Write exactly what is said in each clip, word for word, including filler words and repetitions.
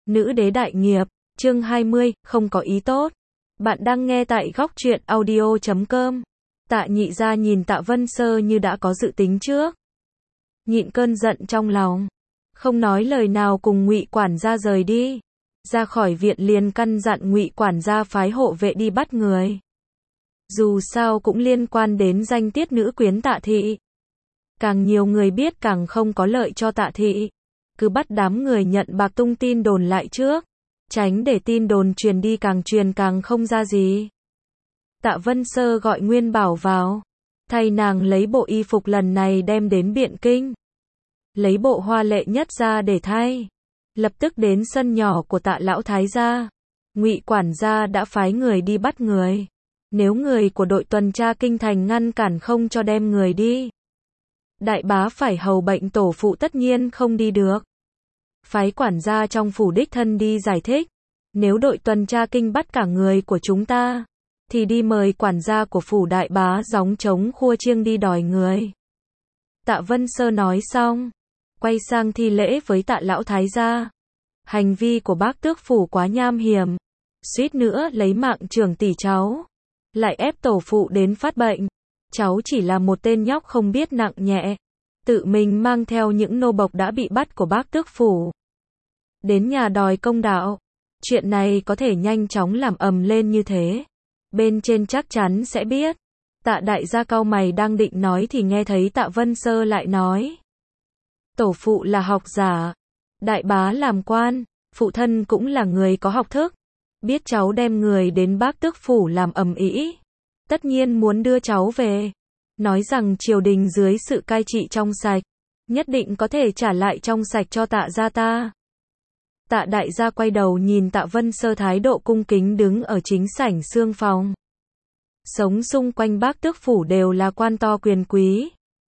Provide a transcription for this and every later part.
Nữ đế đại nghiệp, chương hai mươi, không có ý tốt. Bạn đang nghe tại góc truyện audio chấm com. Tạ Nhị Gia nhìn Tạ Vân Sơ như đã có dự tính trước. Nhịn cơn giận trong lòng, không nói lời nào cùng Ngụy quản gia rời đi. Ra khỏi viện liền căn dặn Ngụy quản gia phái hộ vệ đi bắt người. Dù sao cũng liên quan đến danh tiết nữ quyến Tạ thị. Càng nhiều người biết càng không có lợi cho Tạ thị. Cứ bắt đám người nhận bạc tung tin đồn lại trước, tránh để tin đồn truyền đi càng truyền càng không ra gì. Tạ Vân Sơ gọi Nguyên Bảo vào, thay nàng lấy bộ y phục lần này đem đến Biện Kinh. Lấy bộ hoa lệ nhất ra để thay. Lập tức đến sân nhỏ của Tạ lão thái gia. Ngụy quản gia đã phái người đi bắt người. Nếu người của đội tuần tra kinh thành ngăn cản không cho đem người đi, đại bá phải hầu bệnh tổ phụ tất nhiên không đi được. Phái quản gia trong phủ đích thân đi giải thích. Nếu đội tuần tra kinh bắt cả người của chúng ta, thì đi mời quản gia của phủ đại bá gióng trống khua chiêng đi đòi người. Tạ Vân Sơ nói xong, quay sang thi lễ với Tạ lão thái gia. Hành vi của bác tước phủ quá nham hiểm, suýt nữa lấy mạng trưởng tỷ cháu, lại ép tổ phụ đến phát bệnh. Cháu chỉ là một tên nhóc không biết nặng nhẹ, tự mình mang theo những nô bộc đã bị bắt của bác tước phủ đến nhà đòi công đạo. Chuyện này có thể nhanh chóng làm ầm lên như thế, bên trên chắc chắn sẽ biết. Tạ đại gia cau mày đang định nói thì nghe thấy Tạ Vân Sơ lại nói. Tổ phụ là học giả, đại bá làm quan, phụ thân cũng là người có học thức. Biết cháu đem người đến bác tước phủ làm ầm ĩ, tất nhiên muốn đưa cháu về. Nói rằng triều đình dưới sự cai trị trong sạch, nhất định có thể trả lại trong sạch cho Tạ gia ta. Tạ đại gia quay đầu nhìn Tạ Vân Sơ thái độ cung kính đứng ở chính sảnh xương phòng. Sống xung quanh bác tước phủ đều là quan to quyền quý.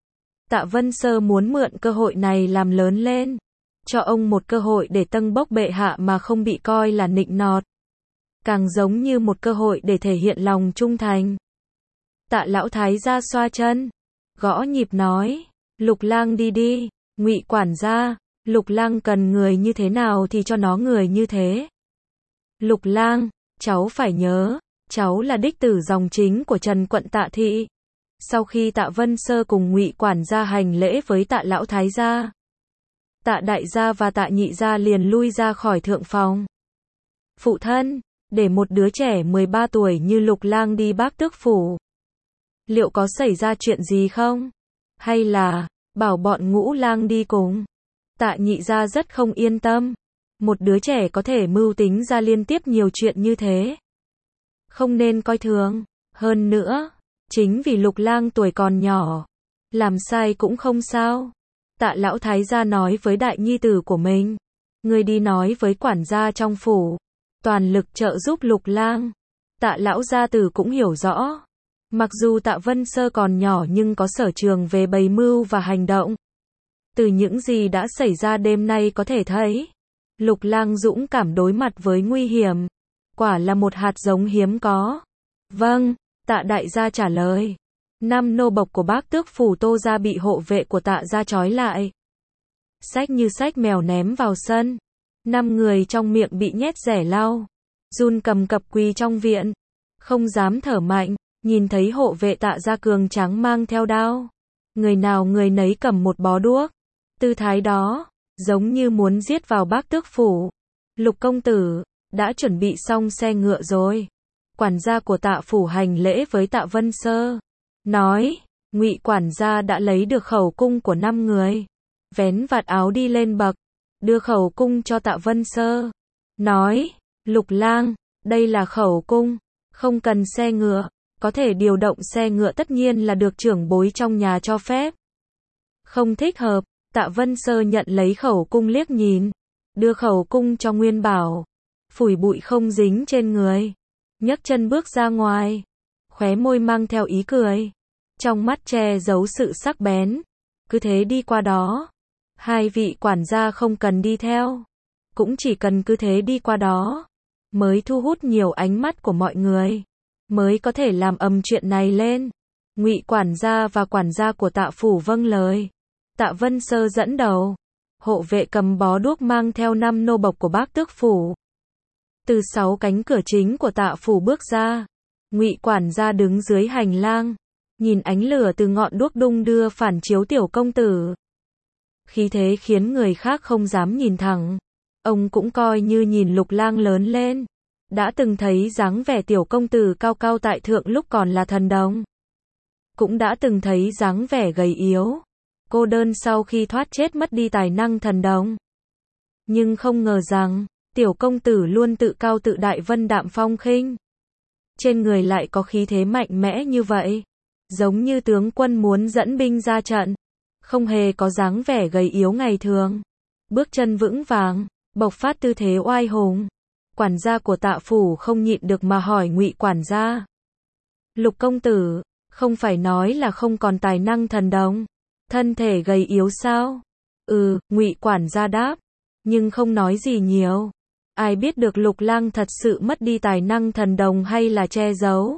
Tạ Vân Sơ muốn mượn cơ hội này làm lớn lên, cho ông một cơ hội để tâng bốc bệ hạ mà không bị coi là nịnh nọt. Càng giống như một cơ hội để thể hiện lòng trung thành. Tạ lão thái gia xoa chân, gõ nhịp nói, Lục lang đi đi. Ngụy quản gia, Lục lang cần người như thế nào thì cho nó người như thế. Lục lang, cháu phải nhớ, cháu là đích tử dòng chính của Trần quận Tạ thị. Sau khi Tạ Vân Sơ cùng Ngụy quản gia hành lễ với Tạ lão thái gia, Tạ đại gia và Tạ nhị gia liền lui ra khỏi thượng phòng. Phụ thân, để một đứa trẻ mười ba tuổi như Lục lang đi bác tước phủ, liệu có xảy ra chuyện gì không? Hay là bảo bọn Ngũ lang đi cùng? Tạ nhị gia rất không yên tâm. Một đứa trẻ có thể mưu tính ra liên tiếp nhiều chuyện như thế, không nên coi thường. Hơn nữa, chính vì Lục lang tuổi còn nhỏ, làm sai cũng không sao. Tạ lão thái gia nói với đại nhi tử của mình, người đi nói với quản gia trong phủ, toàn lực trợ giúp Lục lang. Tạ lão gia tử cũng hiểu rõ. Mặc dù Tạ Vân Sơ còn nhỏ nhưng có sở trường về bày mưu và hành động. Từ những gì đã xảy ra đêm nay có thể thấy, Lục lang dũng cảm đối mặt với nguy hiểm, quả là một hạt giống hiếm có. Vâng, Tạ đại gia trả lời. Năm nô bộc của bác tước phủ Tô gia bị hộ vệ của Tạ gia trói lại, xách như xách mèo ném vào sân. Năm người trong miệng bị nhét rẻ lau, run cầm cập quỳ trong viện, không dám thở mạnh. Nhìn thấy hộ vệ Tạ gia cường tráng mang theo đao, người nào người nấy cầm một bó đuốc, tư thái đó giống như muốn giết vào bác tước phủ. Lục công tử, đã chuẩn bị xong xe ngựa rồi. Quản gia của Tạ phủ hành lễ với Tạ Vân Sơ, nói, Ngụy quản gia đã lấy được khẩu cung của năm người, vén vạt áo đi lên bậc, đưa khẩu cung cho Tạ Vân Sơ, nói, Lục lang, đây là khẩu cung, không cần xe ngựa. Có thể điều động xe ngựa tất nhiên là được trưởng bối trong nhà cho phép. Không thích hợp. Tạ Vân Sơ nhận lấy khẩu cung liếc nhìn, đưa khẩu cung cho Nguyên Bảo, phủi bụi không dính trên người, nhấc chân bước ra ngoài, khóe môi mang theo ý cười, trong mắt che giấu sự sắc bén. Cứ thế đi qua đó. Hai vị quản gia không cần đi theo, cũng chỉ cần cứ thế đi qua đó, mới thu hút nhiều ánh mắt của mọi người, mới có thể làm ầm chuyện này lên. Ngụy quản gia và quản gia của Tạ phủ vâng lời. Tạ Vân Sơ dẫn đầu, Hộ vệ cầm bó đuốc mang theo năm nô bộc của Bác Tước phủ. Từ sáu cánh cửa chính của Tạ phủ bước ra, Ngụy quản gia đứng dưới hành lang, nhìn ánh lửa từ ngọn đuốc đung đưa phản chiếu tiểu công tử. Khí thế khiến người khác không dám nhìn thẳng. Ông cũng coi như nhìn Lục Lang lớn lên. Đã từng thấy dáng vẻ tiểu công tử cao cao tại thượng lúc còn là thần đồng. Cũng đã từng thấy dáng vẻ gầy yếu, cô đơn sau khi thoát chết mất đi tài năng thần đồng. Nhưng không ngờ rằng, tiểu công tử luôn tự cao tự đại vân đạm phong khinh. Trên người lại có khí thế mạnh mẽ như vậy. Giống như tướng quân muốn dẫn binh ra trận. Không hề có dáng vẻ gầy yếu ngày thường. Bước chân vững vàng, bộc phát tư thế oai hùng. Quản gia của Tạ phủ không nhịn được mà hỏi Ngụy quản gia. Lục công tử, không phải nói là không còn tài năng thần đồng, thân thể gầy yếu sao? Ừ, Ngụy quản gia đáp, nhưng không nói gì nhiều. Ai biết được Lục Lang thật sự mất đi tài năng thần đồng hay là che giấu.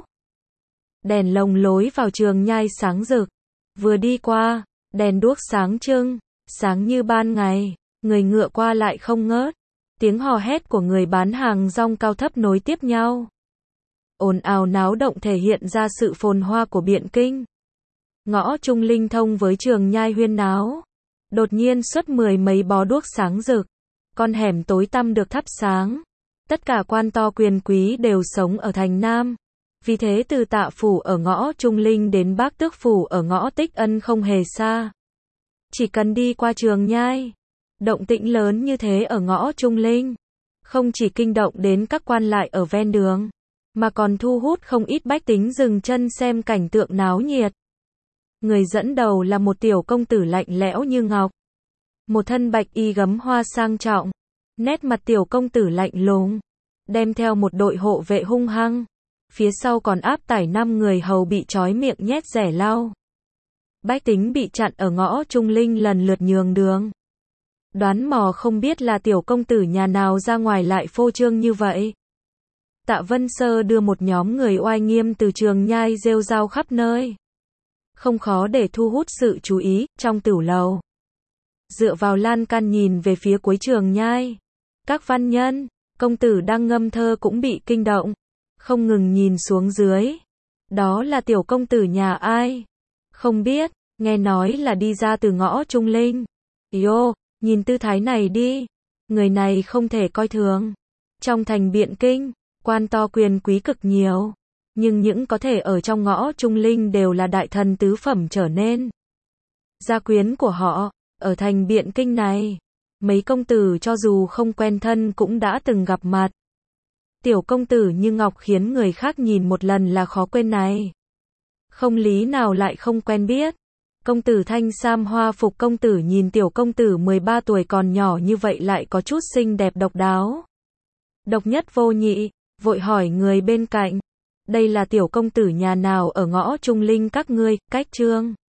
Đèn lồng lối vào Trường Nhai sáng rực. Vừa đi qua, đèn đuốc sáng trưng, sáng như ban ngày, người ngựa qua lại không ngớt. Tiếng hò hét của người bán hàng rong cao thấp nối tiếp nhau. Ồn ào náo động thể hiện ra sự phồn hoa của Biện Kinh. Ngõ Trung Linh thông với Trường Nhai huyên náo. Đột nhiên xuất mười mấy bó đuốc sáng rực. Con hẻm tối tăm được thắp sáng. Tất cả quan to quyền quý đều sống ở thành Nam. Vì thế từ Tạ phủ ở ngõ Trung Linh đến Bác Tước phủ ở ngõ Tích Ân không hề xa. Chỉ cần đi qua Trường Nhai. Động tĩnh lớn như thế ở ngõ Trung Linh. Không chỉ kinh động đến các quan lại ở ven đường, mà còn thu hút không ít bách tính dừng chân xem cảnh tượng náo nhiệt. Người dẫn đầu là một tiểu công tử lạnh lẽo như ngọc. Một thân bạch y gấm hoa sang trọng. Nét mặt tiểu công tử lạnh lùng. Đem theo một đội hộ vệ hung hăng. Phía sau còn áp tải năm người hầu bị trói miệng nhét rẻ lau. Bách tính bị chặn ở ngõ Trung Linh lần lượt nhường đường. Đoán mò không biết là tiểu công tử nhà nào ra ngoài lại phô trương như vậy. Tạ Vân Sơ đưa một nhóm người oai nghiêm từ Trường Nhai rêu rao khắp nơi. Không khó để thu hút sự chú ý, trong tửu lầu. Dựa vào lan can nhìn về phía cuối Trường Nhai. Các văn nhân, công tử đang ngâm thơ cũng bị kinh động. Không ngừng nhìn xuống dưới. Đó là tiểu công tử nhà ai? Không biết, nghe nói là đi ra từ ngõ Trung Linh. Yo, nhìn tư thái này đi. Người này không thể coi thường. Trong thành Biện Kinh, quan to quyền quý cực nhiều. Nhưng những có thể ở trong ngõ Trung Linh đều là đại thần tứ phẩm trở nên. Gia quyến của họ, ở thành Biện Kinh này. Mấy công tử cho dù không quen thân cũng đã từng gặp mặt. Tiểu công tử như ngọc khiến người khác nhìn một lần là khó quên này. Không lý nào lại không quen biết. Công tử thanh sam hoa phục công tử nhìn tiểu công tử mười ba tuổi còn nhỏ như vậy lại có chút xinh đẹp độc đáo. Độc nhất vô nhị, vội hỏi người bên cạnh. Đây là tiểu công tử nhà nào ở ngõ Trung Linh các ngươi, cách Trương